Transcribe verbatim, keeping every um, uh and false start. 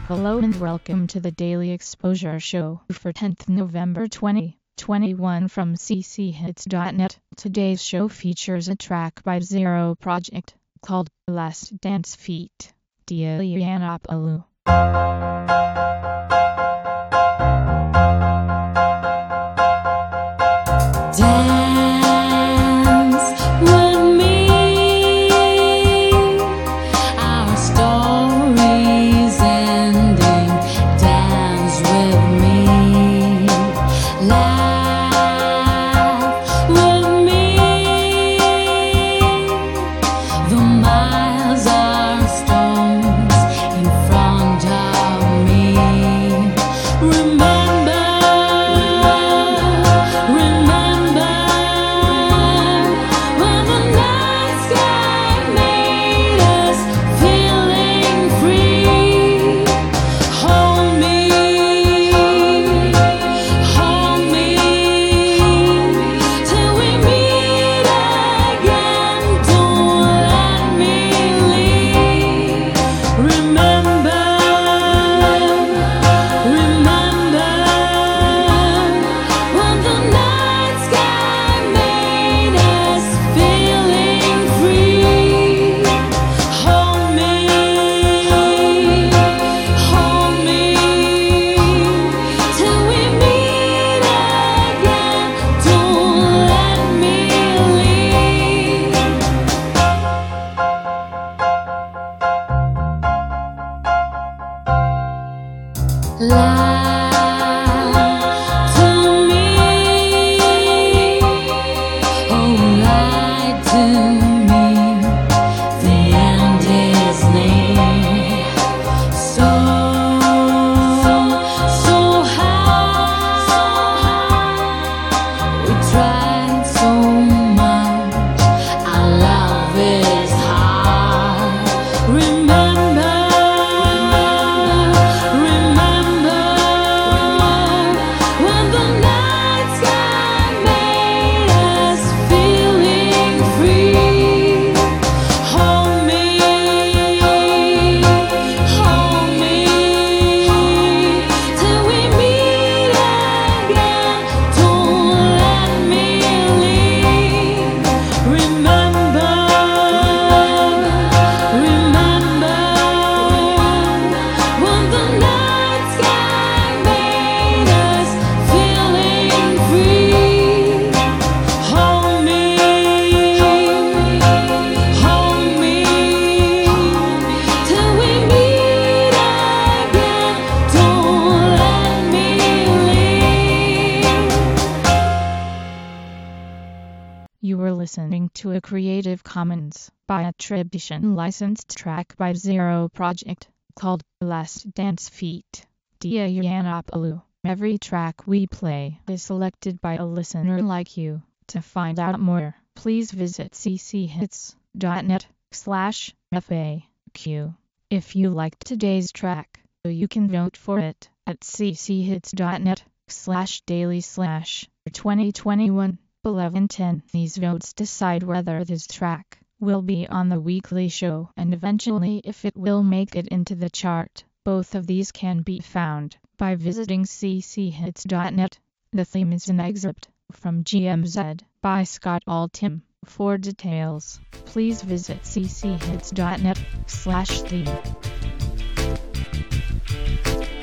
Hello and welcome to the Daily Exposure Show for tenth November twenty twenty-one from c c hits dot net. Today's show features a track by Zero Project called Last Dance Feat. Dia Yiannopoulos. You were listening to a Creative Commons by attribution licensed track by Zero Project called Last Dance Feat. Dia Yiannopoulos. Every track we play is selected by a listener like you. To find out more, please visit c c hits dot net slash F A Q. If you liked today's track, you can vote for it at c c hits dot net slash daily slash twenty twenty-one. eleven ten. These votes decide whether this track will be on the weekly show and eventually if it will make it into the chart. Both of these can be found by visiting c c hits dot net. The theme is an excerpt from G M Z by Scott Altham. For details, please visit c c hits dot net slash theme.